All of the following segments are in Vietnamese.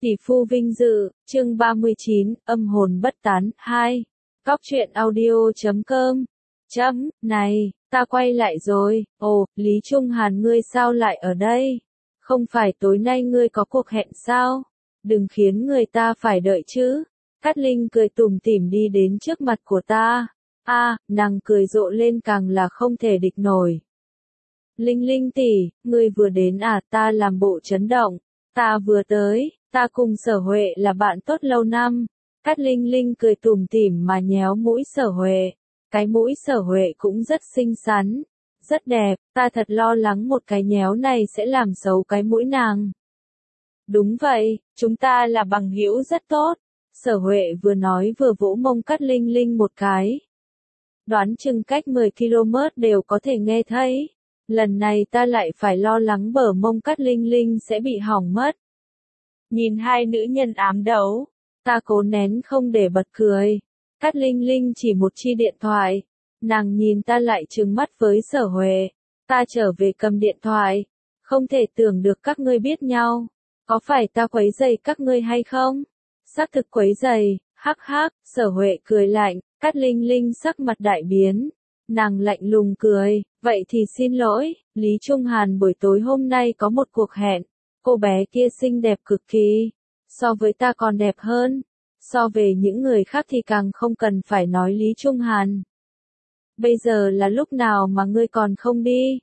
Tỷ phu vinh dự, chương 39, âm hồn bất tán, 2. Cóc truyện audio.com. Này, ta quay lại rồi, ồ, Lý Trung Hàn ngươi sao lại ở đây? Không phải tối nay ngươi có cuộc hẹn sao? Đừng khiến người ta phải đợi chứ. Cát Linh cười tủm tỉm đi đến trước mặt của ta. Nàng cười rộ lên càng là không thể địch nổi. Linh Linh tỷ, ngươi vừa đến à? Ta làm bộ chấn động. Ta vừa tới, ta cùng Sở Huệ là bạn tốt lâu năm. Cát Linh Linh cười tủm tỉm mà nhéo mũi Sở Huệ. Cái mũi Sở Huệ cũng rất xinh xắn, rất đẹp, ta thật lo lắng một cái nhéo này sẽ làm xấu cái mũi nàng. Đúng vậy, chúng ta là bằng hữu rất tốt. Sở Huệ vừa nói vừa vỗ mông Cát Linh Linh một cái. Đoán chừng cách 10 km đều có thể nghe thấy. Lần này ta lại phải lo lắng bờ mông Cát Linh Linh sẽ bị hỏng mất. Nhìn hai nữ nhân ám đấu, ta cố nén không để bật cười. Cát Linh Linh chỉ một chi điện thoại. Nàng nhìn ta lại trừng mắt với Sở Huệ. Ta trở về cầm điện thoại. Không thể tưởng được các ngươi biết nhau. Có phải ta quấy rầy các ngươi hay không? Xác thực quấy rầy, hắc hắc, Sở Huệ cười lạnh. Cát Linh Linh sắc mặt đại biến. Nàng lạnh lùng cười, vậy thì xin lỗi, Lý Trung Hàn buổi tối hôm nay có một cuộc hẹn. Cô bé kia xinh đẹp cực kỳ. So với ta còn đẹp hơn. So về những người khác thì càng không cần phải nói Lý Trung Hàn. Bây giờ là lúc nào mà ngươi còn không đi?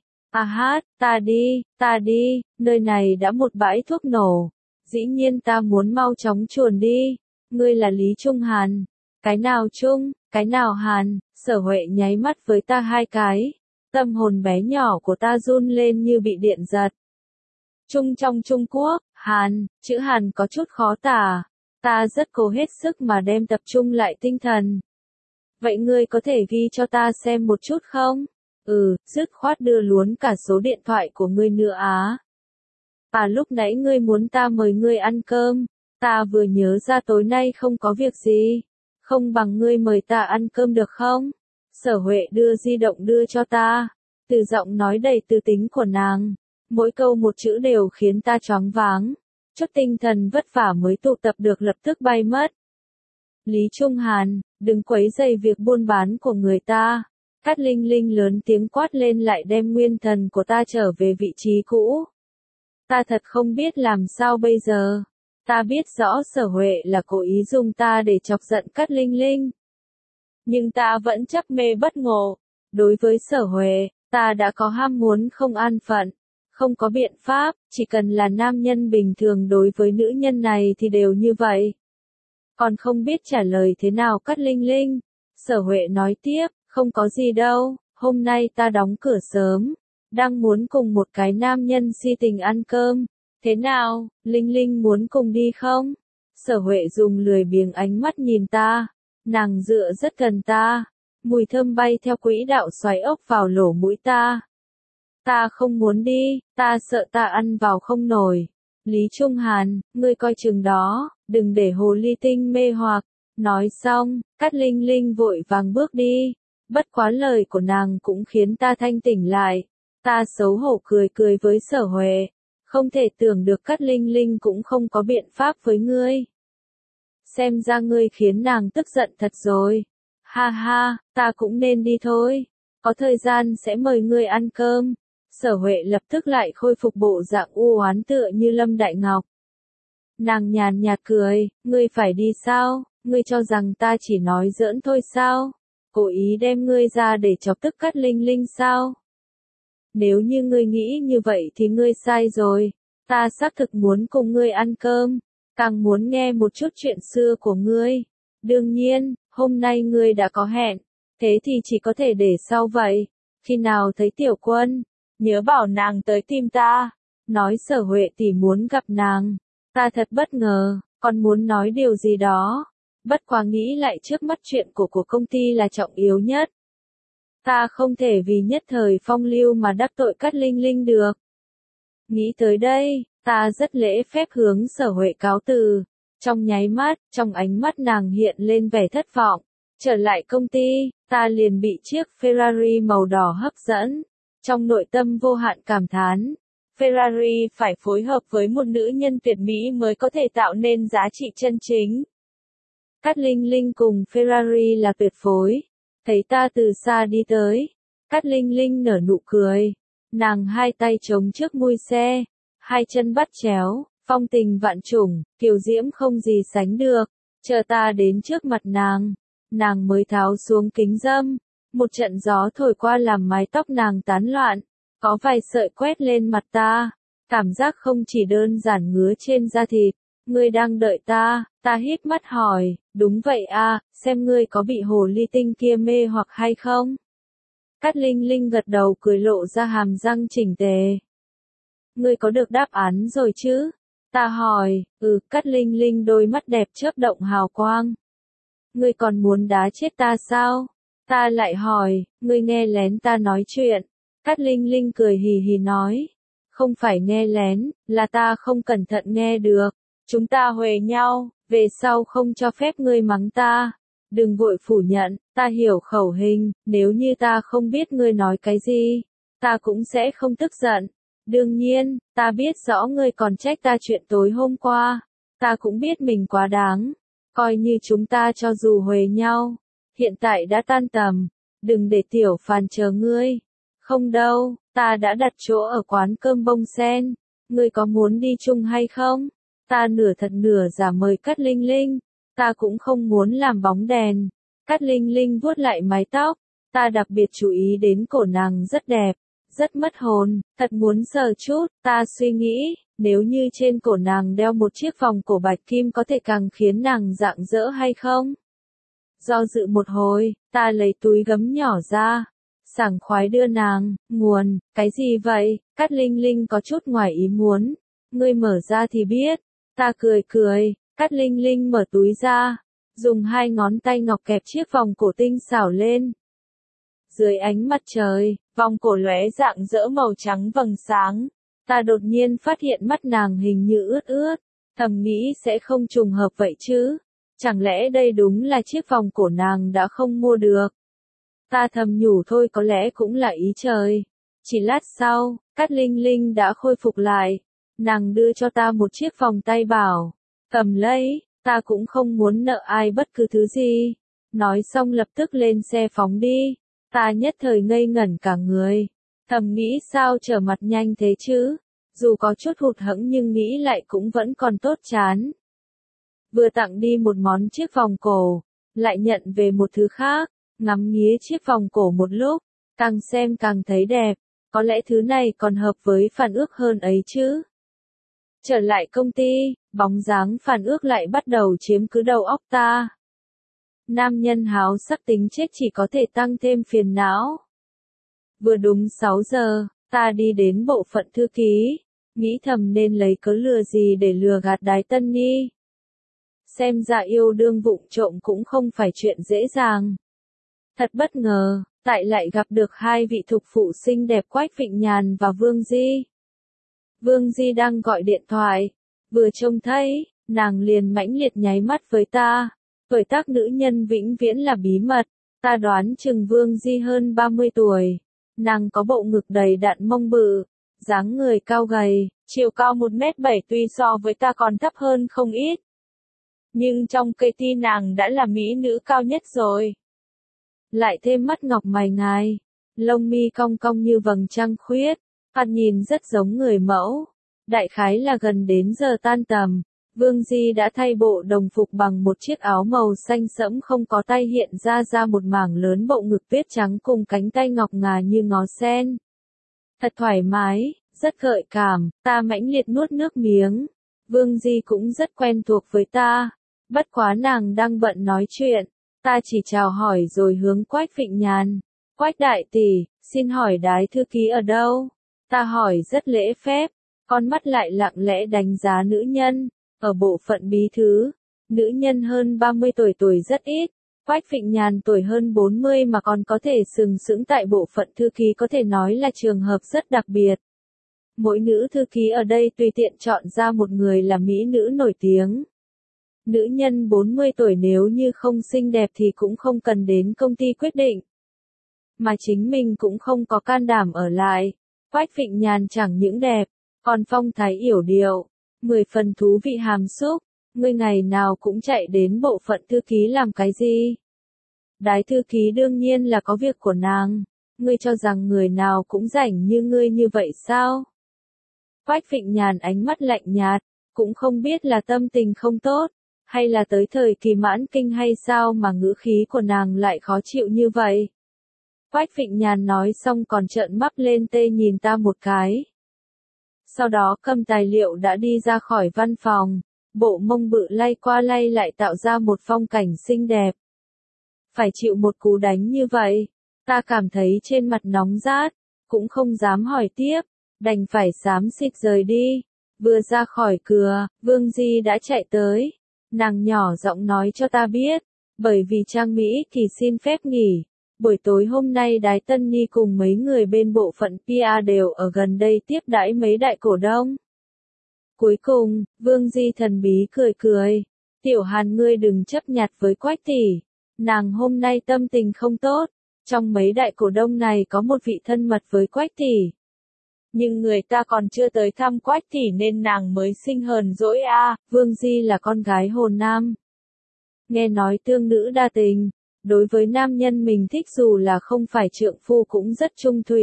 Ta đi, nơi này đã một bãi thuốc nổ. Dĩ nhiên ta muốn mau chóng chuồn đi. Ngươi là Lý Trung Hàn. Cái nào Trung, cái nào Hàn? Sở Huệ nháy mắt với ta hai cái. Tâm hồn bé nhỏ của ta run lên như bị điện giật. Trung trong Trung Quốc, Hàn, chữ Hàn có chút khó tả. Ta rất cố hết sức mà đem tập trung lại tinh thần. Vậy ngươi có thể ghi cho ta xem một chút không? Dứt khoát đưa luôn cả số điện thoại của ngươi nữa á. Lúc nãy ngươi muốn ta mời ngươi ăn cơm. Ta vừa nhớ ra tối nay không có việc gì. Không bằng ngươi mời ta ăn cơm được không? Sở Huệ đưa di động đưa cho ta. Từ giọng nói đầy tư tính của nàng. Mỗi câu một chữ đều khiến ta choáng váng. Chút tinh thần vất vả mới tụ tập được lập tức bay mất. Lý Trung Hàn, đừng quấy rầy việc buôn bán của người ta. Cát Linh Linh lớn tiếng quát lên lại đem nguyên thần của ta trở về vị trí cũ. Ta thật không biết làm sao bây giờ. Ta biết rõ Sở Huệ là cố ý dùng ta để chọc giận Cát Linh Linh. Nhưng ta vẫn chấp mê bất ngộ. Đối với Sở Huệ, ta đã có ham muốn không an phận. Không có biện pháp, chỉ cần là nam nhân bình thường đối với nữ nhân này thì đều như vậy. Còn không biết trả lời thế nào Cát Linh Linh. Sở Huệ nói tiếp, không có gì đâu, hôm nay ta đóng cửa sớm. Đang muốn cùng một cái nam nhân si tình ăn cơm. Thế nào, Linh Linh muốn cùng đi không? Sở Huệ dùng lười biếng ánh mắt nhìn ta. Nàng dựa rất gần ta. Mùi thơm bay theo quỹ đạo xoáy ốc vào lỗ mũi ta. Ta không muốn đi, ta sợ ta ăn vào không nổi. Lý Trung Hàn, ngươi coi chừng đó, đừng để hồ ly tinh mê hoặc. Nói xong, Cát Linh Linh vội vàng bước đi. Bất quá lời của nàng cũng khiến ta thanh tỉnh lại. Ta xấu hổ cười cười với Sở Huệ. Không thể tưởng được Cát Linh Linh cũng không có biện pháp với ngươi. Xem ra ngươi khiến nàng tức giận thật rồi. Ha, ta cũng nên đi thôi. Có thời gian sẽ mời ngươi ăn cơm. Sở Huệ lập tức lại khôi phục bộ dạng u oán tựa như Lâm Đại Ngọc. Nàng nhàn nhạt cười, ngươi phải đi sao? Ngươi cho rằng ta chỉ nói giỡn thôi sao? Cố ý đem ngươi ra để chọc tức Cát Linh Linh sao? Nếu như ngươi nghĩ như vậy thì ngươi sai rồi. Ta xác thực muốn cùng ngươi ăn cơm, càng muốn nghe một chút chuyện xưa của ngươi. Đương nhiên, hôm nay ngươi đã có hẹn, thế thì chỉ có thể để sau vậy. Khi nào thấy Tiểu Quân, nhớ bảo nàng tới tìm ta. Nói Sở Huệ tỷ muốn gặp nàng. Ta thật bất ngờ, còn muốn nói điều gì đó. Bất quá nghĩ lại trước mắt chuyện của công ty là trọng yếu nhất. Ta không thể vì nhất thời phong lưu mà đắc tội Cát Linh Linh được. Nghĩ tới đây, ta rất lễ phép hướng Sở Huệ cáo từ. Trong nháy mắt, trong ánh mắt nàng hiện lên vẻ thất vọng. Trở lại công ty, ta liền bị chiếc Ferrari màu đỏ hấp dẫn. Trong nội tâm vô hạn cảm thán. Ferrari phải phối hợp với một nữ nhân tuyệt mỹ mới có thể tạo nên giá trị chân chính. Cát Linh Linh cùng Ferrari là tuyệt phối. Thấy ta từ xa đi tới, Cát Linh Linh nở nụ cười. Nàng hai tay chống trước mui xe, hai chân bắt chéo, phong tình vạn trùng, kiều diễm không gì sánh được. Chờ ta đến trước mặt nàng mới tháo xuống kính râm. Một trận gió thổi qua làm mái tóc nàng tán loạn, có vài sợi quét lên mặt ta. Cảm giác không chỉ đơn giản ngứa trên da thịt. Ngươi đang đợi ta híp mắt hỏi, đúng vậy à, xem ngươi có bị hồ ly tinh kia mê hoặc hay không? Cát Linh Linh gật đầu cười lộ ra hàm răng chỉnh tề. Ngươi có được đáp án rồi chứ? Ta hỏi, Cát Linh Linh đôi mắt đẹp chớp động hào quang. Ngươi còn muốn đá chết ta sao? Ta lại hỏi, ngươi nghe lén ta nói chuyện. Cát Linh Linh cười hì hì nói, không phải nghe lén, là ta không cẩn thận nghe được. Chúng ta huề nhau, về sau không cho phép ngươi mắng ta. Đừng vội phủ nhận, ta hiểu khẩu hình, nếu như ta không biết ngươi nói cái gì, ta cũng sẽ không tức giận. Đương nhiên, ta biết rõ ngươi còn trách ta chuyện tối hôm qua. Ta cũng biết mình quá đáng. Coi như chúng ta cho dù huề nhau, hiện tại đã tan tầm. Đừng để tiểu Phàn chờ ngươi. Không đâu, ta đã đặt chỗ ở quán cơm bông sen. Ngươi có muốn đi chung hay không? Ta nửa thật nửa giả mời Cát Linh Linh. Ta cũng không muốn làm bóng đèn. Cát Linh Linh vuốt lại mái tóc. Ta đặc biệt chú ý đến cổ nàng rất đẹp, rất mất hồn, thật muốn sờ chút. Ta suy nghĩ, nếu như trên cổ nàng đeo một chiếc vòng cổ bạch kim có thể càng khiến nàng rạng rỡ hay không? Do dự một hồi, ta lấy túi gấm nhỏ ra, sảng khoái đưa nàng. Nguồn, cái gì vậy? Cát Linh Linh có chút ngoài ý muốn. Ngươi mở ra thì biết. Ta cười cười. Cát Linh Linh mở túi ra, dùng hai ngón tay ngọc kẹp chiếc vòng cổ tinh xảo lên. Dưới ánh mặt trời, vòng cổ lóe rạng rỡ màu trắng vầng sáng. Ta đột nhiên phát hiện mắt nàng hình như ướt ướt, thầm nghĩ sẽ không trùng hợp vậy chứ. Chẳng lẽ đây đúng là chiếc vòng cổ nàng đã không mua được? Ta thầm nhủ thôi, có lẽ cũng là ý trời. Chỉ lát sau, Cát Linh Linh đã khôi phục lại. Nàng đưa cho ta một chiếc vòng tay bảo, cầm lấy, ta cũng không muốn nợ ai bất cứ thứ gì. Nói xong lập tức lên xe phóng đi. Ta nhất thời ngây ngẩn cả người. Thầm nghĩ sao trở mặt nhanh thế chứ? Dù có chút hụt hẫng nhưng nghĩ lại cũng vẫn còn tốt chán. Vừa tặng đi một món chiếc vòng cổ, lại nhận về một thứ khác. Ngắm nghía chiếc vòng cổ một lúc, càng xem càng thấy đẹp. Có lẽ thứ này còn hợp với Phàn Ước hơn ấy chứ. Trở lại công ty, bóng dáng Phàn Ước lại bắt đầu chiếm cứ đầu óc ta. Nam nhân háo sắc tính chết chỉ có thể tăng thêm phiền não. Vừa đúng 6 giờ, ta đi đến bộ phận thư ký, nghĩ thầm nên lấy cớ lừa gì để lừa gạt Đái Tân Nhi. Xem ra yêu đương vụng trộm cũng không phải chuyện dễ dàng. Thật bất ngờ, tại lại gặp được hai vị thục phụ xinh đẹp Quách Vịnh Nhàn và Vương Di. Vương Di đang gọi điện thoại, vừa trông thấy, nàng liền mãnh liệt nháy mắt với ta. Tuổi tác nữ nhân vĩnh viễn là bí mật, ta đoán chừng Vương Di hơn 30 tuổi. Nàng có bộ ngực đầy đặn mông bự, dáng người cao gầy, chiều cao 1m7 tuy so với ta còn thấp hơn không ít. Nhưng trong cây ti nàng đã là mỹ nữ cao nhất rồi. Lại thêm mắt ngọc mày ngài, lông mi cong cong như vầng trăng khuyết, thoạt nhìn rất giống người mẫu. Đại khái là gần đến giờ tan tầm, Vương Di đã thay bộ đồng phục bằng một chiếc áo màu xanh sẫm không có tay, hiện ra một mảng lớn bộ ngực tuyết trắng cùng cánh tay ngọc ngà như ngó sen. Thật thoải mái, rất gợi cảm, ta mãnh liệt nuốt nước miếng. Vương Di cũng rất quen thuộc với ta, bất quá nàng đang bận nói chuyện, ta chỉ chào hỏi rồi hướng Quách Vịnh Nhàn. Quách đại tỷ, xin hỏi Đái thư ký ở đâu? Ta hỏi rất lễ phép, con mắt lại lặng lẽ đánh giá nữ nhân. Ở bộ phận bí thư, nữ nhân hơn 30 tuổi rất ít. Quách Vịnh Nhàn tuổi hơn 40 mà còn có thể sừng sững tại bộ phận thư ký có thể nói là trường hợp rất đặc biệt. Mỗi nữ thư ký ở đây tùy tiện chọn ra một người là mỹ nữ nổi tiếng. Nữ nhân 40 tuổi nếu như không xinh đẹp thì cũng không cần đến công ty quyết định. Mà chính mình cũng không có can đảm ở lại. Quách Vịnh Nhàn chẳng những đẹp, Còn phong thái yểu điệu, 10 phần thú vị hàm xúc, ngươi ngày nào cũng chạy đến bộ phận thư ký làm cái gì? Đái thư ký đương nhiên là có việc của nàng, ngươi cho rằng người nào cũng rảnh như ngươi như vậy sao? Quách Phịnh Nhàn ánh mắt lạnh nhạt, cũng không biết là tâm tình không tốt, hay là tới thời kỳ mãn kinh hay sao mà ngữ khí của nàng lại khó chịu như vậy. Quách Phịnh Nhàn nói xong còn trợn mắt lên tê nhìn ta một cái. Sau đó cầm tài liệu đã đi ra khỏi văn phòng, bộ mông bự lay qua lay lại tạo ra một phong cảnh xinh đẹp. Phải chịu một cú đánh như vậy, ta cảm thấy trên mặt nóng rát, cũng không dám hỏi tiếp, đành phải xám xịt rời đi. Vừa ra khỏi cửa, Vương Di đã chạy tới. Nàng nhỏ giọng nói cho ta biết, bởi vì Trang Mỹ Kỳ xin phép nghỉ. Buổi tối hôm nay Đái Tân Nhi cùng mấy người bên bộ phận PR đều ở gần đây tiếp đãi mấy đại cổ đông. Cuối cùng, Vương Di thần bí cười cười. Tiểu Hàn ngươi đừng chấp nhặt với Quách tỷ. Nàng hôm nay tâm tình không tốt. Trong mấy đại cổ đông này có một vị thân mật với Quách tỷ. Nhưng người ta còn chưa tới thăm Quách tỷ nên nàng mới sinh hờn dỗi a. Vương Di là con gái Hồ Nam. Nghe nói tương nữ đa tình. Đối với nam nhân mình thích dù là không phải trượng phu cũng rất trung thủy.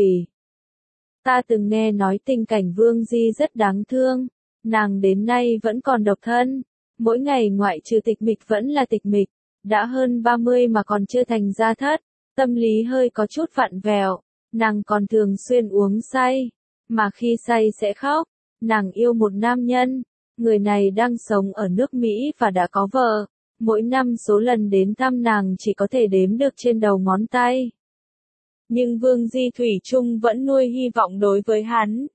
Ta từng nghe nói tình cảnh Vương Di rất đáng thương. Nàng đến nay vẫn còn độc thân. Mỗi ngày ngoại trừ tịch mịch vẫn là tịch mịch. Đã hơn 30 mà còn chưa thành gia thất. Tâm lý hơi có chút vặn vẹo. Nàng còn thường xuyên uống say. Mà khi say sẽ khóc. Nàng yêu một nam nhân. Người này đang sống ở nước Mỹ và đã có vợ. Mỗi năm số lần đến thăm nàng chỉ có thể đếm được trên đầu ngón tay. Nhưng Vương Di thủy chung vẫn nuôi hy vọng đối với hắn.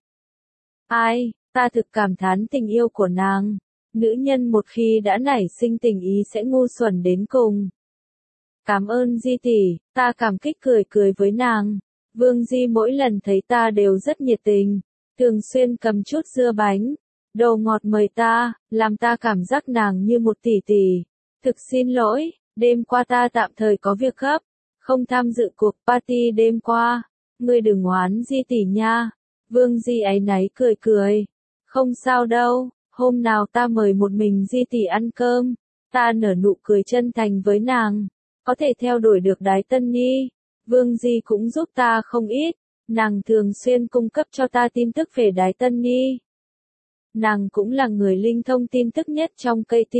Ai, ta thực cảm thán tình yêu của nàng. Nữ nhân một khi đã nảy sinh tình ý sẽ ngu xuẩn đến cùng. Cảm ơn Di tỷ, ta cảm kích cười cười với nàng. Vương Di mỗi lần thấy ta đều rất nhiệt tình, thường xuyên cầm chút dưa bánh, đồ ngọt mời ta, làm ta cảm giác nàng như một tỷ tỷ. Thực xin lỗi, đêm qua ta tạm thời có việc gấp, không tham dự cuộc party đêm qua. Ngươi đừng oán Di tỷ nha. Vương Di áy náy cười cười. Không sao đâu, hôm nào ta mời một mình Di tỷ ăn cơm. Ta nở nụ cười chân thành với nàng. Có thể theo đuổi được Đái Tân Nhi. Vương Di cũng giúp ta không ít. Nàng thường xuyên cung cấp cho ta tin tức về Đái Tân Nhi. Nàng cũng là người linh thông tin tức nhất trong KT.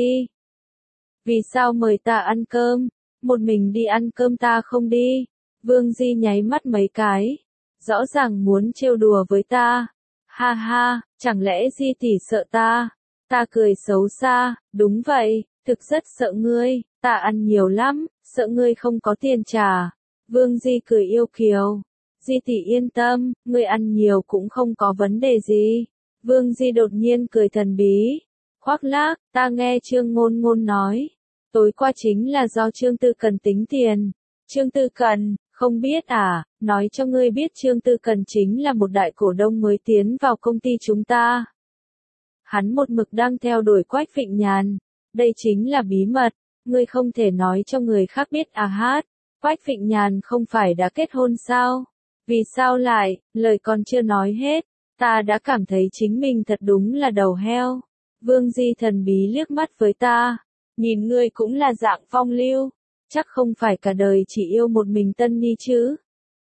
Vì sao mời ta ăn cơm? Một mình đi ăn cơm ta không đi. Vương Di nháy mắt mấy cái. Rõ ràng muốn trêu đùa với ta. Ha ha, chẳng lẽ Di tỷ sợ ta? Ta cười xấu xa, đúng vậy, thực rất sợ ngươi, ta ăn nhiều lắm, sợ ngươi không có tiền trả. Vương Di cười yêu kiều. Di tỷ yên tâm, ngươi ăn nhiều cũng không có vấn đề gì. Vương Di đột nhiên cười thần bí. Khoác lác, ta nghe Trương Ngôn Ngôn nói. Tối qua chính là do Trương Tư Cần tính tiền. Trương Tư Cần, không biết à, nói cho ngươi biết Trương Tư Cần chính là một đại cổ đông mới tiến vào công ty chúng ta. Hắn một mực đang theo đuổi Quách Phịnh Nhàn. Đây chính là bí mật, ngươi không thể nói cho người khác biết à hát. Quách Phịnh Nhàn không phải đã kết hôn sao? Vì sao lại, lời còn chưa nói hết, ta đã cảm thấy chính mình thật đúng là đầu heo. Vương Di thần bí liếc mắt với ta, nhìn ngươi cũng là dạng phong lưu, chắc không phải cả đời chỉ yêu một mình Tân Nhi chứ.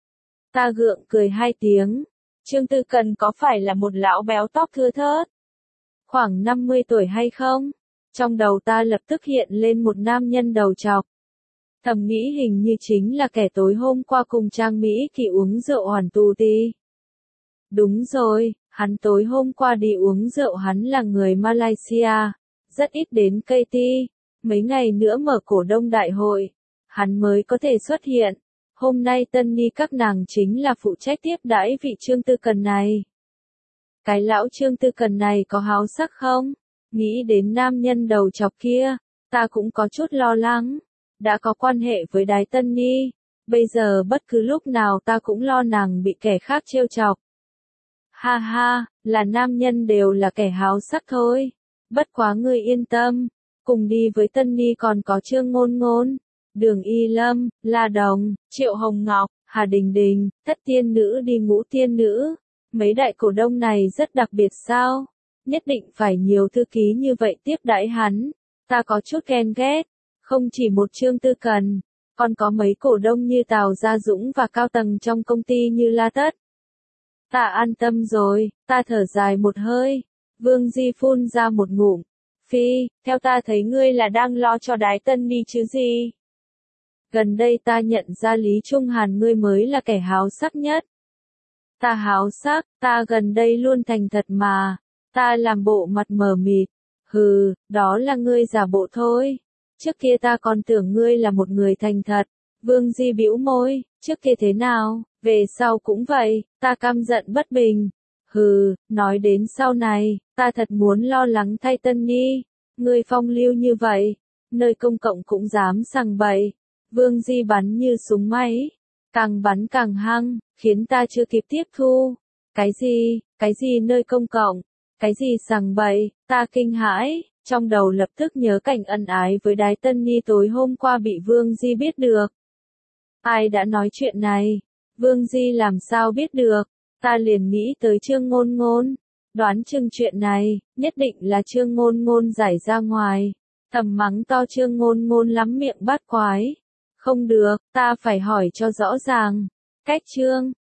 Ta gượng cười hai tiếng, Trương Tư Cần có phải là một lão béo tóc thưa thớt? Khoảng 50 tuổi hay không? Trong đầu ta lập tức hiện lên một nam nhân đầu trọc. Thầm nghĩ hình như chính là kẻ tối hôm qua cùng Trang Mỹ Kỳ uống rượu hoàn tù đi. Đúng rồi, hắn tối hôm qua đi uống rượu hắn là người Malaysia, rất ít đến KT, mấy ngày nữa mở cổ đông đại hội, hắn mới có thể xuất hiện. Hôm nay Tân Ni các nàng chính là phụ trách tiếp đãi vị Trương Tư Cần này. Cái lão Trương Tư Cần này có háo sắc không? Nghĩ đến nam nhân đầu chọc kia, ta cũng có chút lo lắng. Đã có quan hệ với Đái Tân Ni, bây giờ bất cứ lúc nào ta cũng lo nàng bị kẻ khác trêu chọc. Ha ha, là nam nhân đều là kẻ háo sắc thôi. Bất quá ngươi yên tâm, cùng đi với Tân Ni còn có Trương Ngôn Ngôn, Đường Y Lâm, La Đồng, Triệu Hồng Ngọc, Hà Đình Đình, Thất Tiên Nữ đi Ngũ Tiên Nữ. Mấy đại cổ đông này rất đặc biệt sao? Nhất định phải nhiều thư ký như vậy tiếp đãi hắn. Ta có chút ghen ghét. Không chỉ một Trương Tư Cần, còn có mấy cổ đông như Tào Gia Dũng và cao tầng trong công ty như La Tất. Ta an tâm rồi, ta thở dài một hơi. Vương Di phun ra một ngụm. Phi, theo ta thấy ngươi là đang lo cho Đái Tân Ni chứ gì? Gần đây ta nhận ra Lý Trung Hàn ngươi mới là kẻ háo sắc nhất. Ta háo sắc, ta gần đây luôn thành thật mà. Ta làm bộ mặt mờ mịt. Hừ, đó là ngươi giả bộ thôi. Trước kia ta còn tưởng ngươi là một người thành thật. Vương Di bĩu môi, trước kia thế nào, về sau cũng vậy, ta căm giận bất bình. Hừ, nói đến sau này, ta thật muốn lo lắng thay Tân Nhi. Ngươi phong lưu như vậy, nơi công cộng cũng dám sằng bậy. Vương Di bắn như súng máy, càng bắn càng hăng, khiến ta chưa kịp tiếp thu. Cái gì nơi công cộng, cái gì sằng bậy, ta kinh hãi, trong đầu lập tức nhớ cảnh ân ái với Đái Tân Nhi tối hôm qua bị Vương Di biết được. Ai đã nói chuyện này? Vương Di làm sao biết được? Ta liền nghĩ tới Trương Ngôn Ngôn. Đoán chừng chuyện này, nhất định là Trương Ngôn Ngôn giải ra ngoài. Thầm mắng to Trương Ngôn Ngôn lắm miệng bát quái. Không được, ta phải hỏi cho rõ ràng. Cách Trương